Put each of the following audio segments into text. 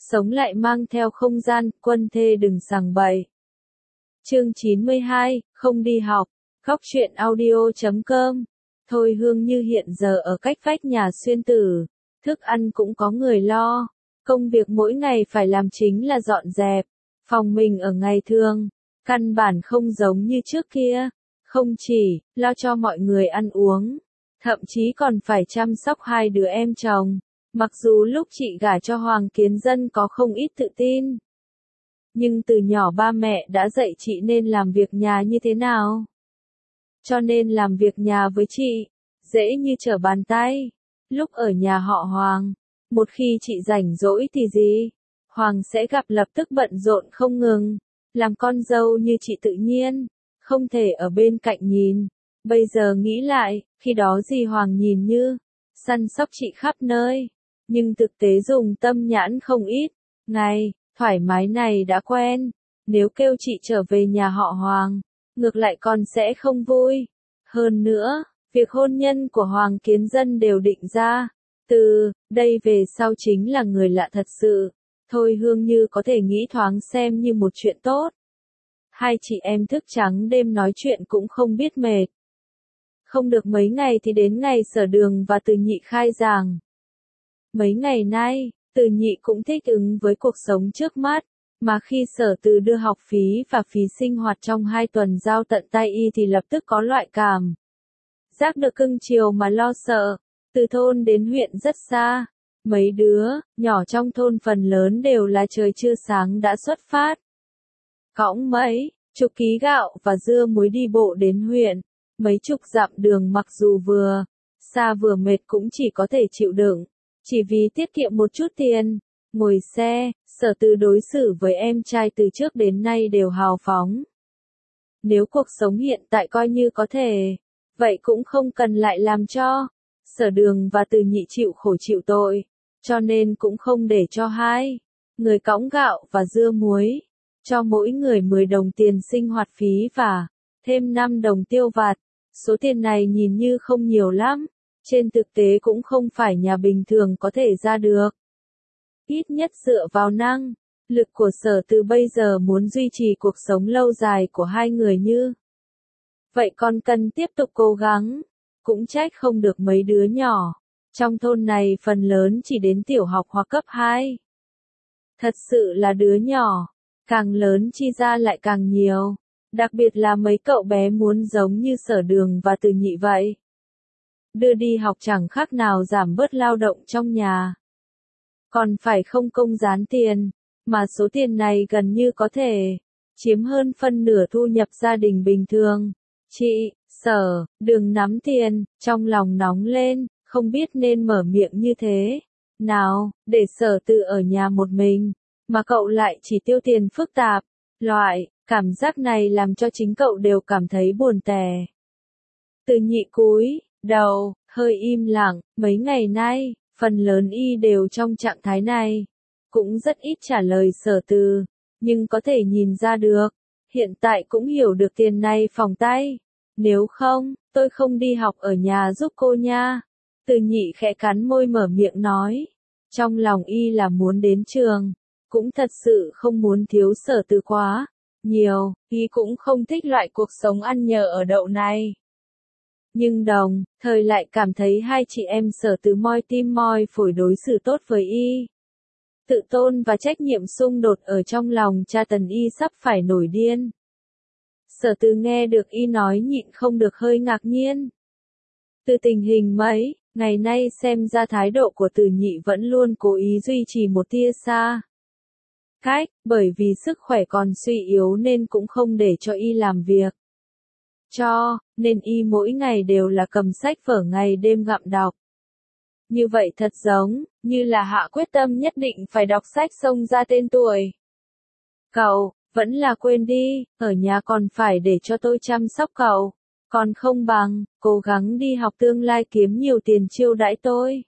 sống lại mang theo không gian, quân thê đừng sằng bậy. Chương 92, không đi học. Góc truyện audio.com. Thôi Hương Như hiện giờ ở cách vách nhà Xuyên Tử, thức ăn cũng có người lo, công việc mỗi ngày phải làm chính là dọn dẹp. Phòng mình ở ngày thường, căn bản không giống như trước kia, không chỉ lo cho mọi người ăn uống, thậm chí còn phải chăm sóc hai đứa em chồng. Mặc dù lúc chị gả cho Hoàng Kiến Dân có không ít tự tin, nhưng từ nhỏ ba mẹ đã dạy chị nên làm việc nhà như thế nào. Cho nên làm việc nhà với chị, dễ như trở bàn tay. Lúc ở nhà họ Hoàng, một khi chị rảnh rỗi thì gì, Hoàng sẽ gặp lập tức bận rộn không ngừng. Làm con dâu như chị tự nhiên, không thể ở bên cạnh nhìn. Bây giờ nghĩ lại, khi đó dì Hoàng nhìn như săn sóc chị khắp nơi, nhưng thực tế dùng tâm nhãn không ít. Ngày thoải mái này đã quen, nếu kêu chị trở về nhà họ Hoàng, ngược lại còn sẽ không vui. Hơn nữa, việc hôn nhân của Hoàng Kiến Dân đều định ra, từ đây về sau chính là người lạ thật sự. Thôi Hương Như có thể nghĩ thoáng xem như một chuyện tốt. Hai chị em thức trắng đêm nói chuyện cũng không biết mệt. Không được mấy ngày thì đến ngày Sở Đường và Từ Nhị khai giảng. Mấy ngày nay, Từ Nhị cũng thích ứng với cuộc sống trước mắt, mà khi Sở Từ đưa học phí và phí sinh hoạt trong 2 tuần giao tận tay y thì lập tức có loại cảm giác được cưng chiều mà lo sợ. Từ thôn đến huyện rất xa, mấy đứa nhỏ trong thôn phần lớn đều là trời chưa sáng đã xuất phát, cõng mấy chục ký gạo và dưa muối đi bộ đến huyện. Mấy chục dặm đường mặc dù vừa xa vừa mệt cũng chỉ có thể chịu đựng, chỉ vì tiết kiệm một chút tiền. Ngồi xe, Sở Từ đối xử với em trai từ trước đến nay đều hào phóng. Nếu cuộc sống hiện tại coi như có thể, vậy cũng không cần lại làm cho Sở Đường và Từ Nhị chịu khổ chịu tội, cho nên cũng không để cho hai người cõng gạo và dưa muối, cho mỗi người 10 đồng tiền sinh hoạt phí và thêm 5 đồng tiêu vặt. Số tiền này nhìn như không nhiều lắm, trên thực tế cũng không phải nhà bình thường có thể ra được. Ít nhất dựa vào năng lực của Sở Từ bây giờ muốn duy trì cuộc sống lâu dài của hai người như vậy còn cần tiếp tục cố gắng. Cũng trách không được mấy đứa nhỏ trong thôn này phần lớn chỉ đến tiểu học hoặc cấp 2. Thật sự là đứa nhỏ, càng lớn chi ra lại càng nhiều. Đặc biệt là mấy cậu bé muốn giống như Sở Đường và Từ Nhị vậy. Đưa đi học chẳng khác nào giảm bớt lao động trong nhà. Còn phải không công dán tiền, mà số tiền này gần như có thể chiếm hơn phân nửa thu nhập gia đình bình thường. Chị, Sở Đường nắm tiền, trong lòng nóng lên, không biết nên mở miệng như thế nào, để Sở Từ ở nhà một mình, mà cậu lại chỉ tiêu tiền phức tạp. Loại cảm giác này làm cho chính cậu đều cảm thấy buồn tẻ. Từ Nhị cúi đầu, hơi im lặng. Mấy ngày nay, phần lớn y đều trong trạng thái này, cũng rất ít trả lời Sở Từ, nhưng có thể nhìn ra được, hiện tại cũng hiểu được tiền này phòng tay. Nếu không, tôi không đi học ở nhà giúp cô nha. Từ Nhị khẽ cắn môi mở miệng nói. Trong lòng y là muốn đến trường, cũng thật sự không muốn thiếu Sở Từ quá nhiều, y cũng không thích loại cuộc sống ăn nhờ ở đậu này. Nhưng đồng thời lại cảm thấy hai chị em Sở Từ moi tim moi phổi đối xử tốt với y. Tự tôn và trách nhiệm xung đột ở trong lòng cha tần y sắp phải nổi điên. Sở Từ nghe được y nói nhịn không được hơi ngạc nhiên. Từ tình hình mấy ngày nay xem ra thái độ của Từ Nhị vẫn luôn cố ý duy trì một tia xa cách, bởi vì sức khỏe còn suy yếu nên cũng không để cho y làm việc. Cho nên y mỗi ngày đều là cầm sách vở ngày đêm gặm đọc. Như vậy thật giống như là hạ quyết tâm nhất định phải đọc sách xông ra tên tuổi. Cậu vẫn là quên đi, ở nhà còn phải để cho tôi chăm sóc cậu, còn không bằng cố gắng đi học tương lai kiếm nhiều tiền chiêu đãi tôi.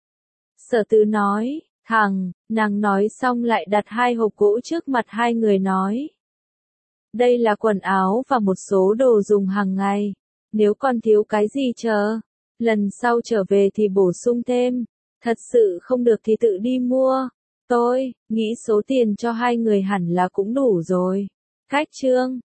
Sở Từ nói thẳng, nàng nói xong lại đặt 2 hộp gỗ trước mặt hai người nói. Đây là quần áo và một số đồ dùng hàng ngày, nếu còn thiếu cái gì lần sau trở về thì bổ sung thêm, thật sự không được thì tự đi mua. Tôi nghĩ số tiền cho hai người hẳn là cũng đủ rồi. Khách trương,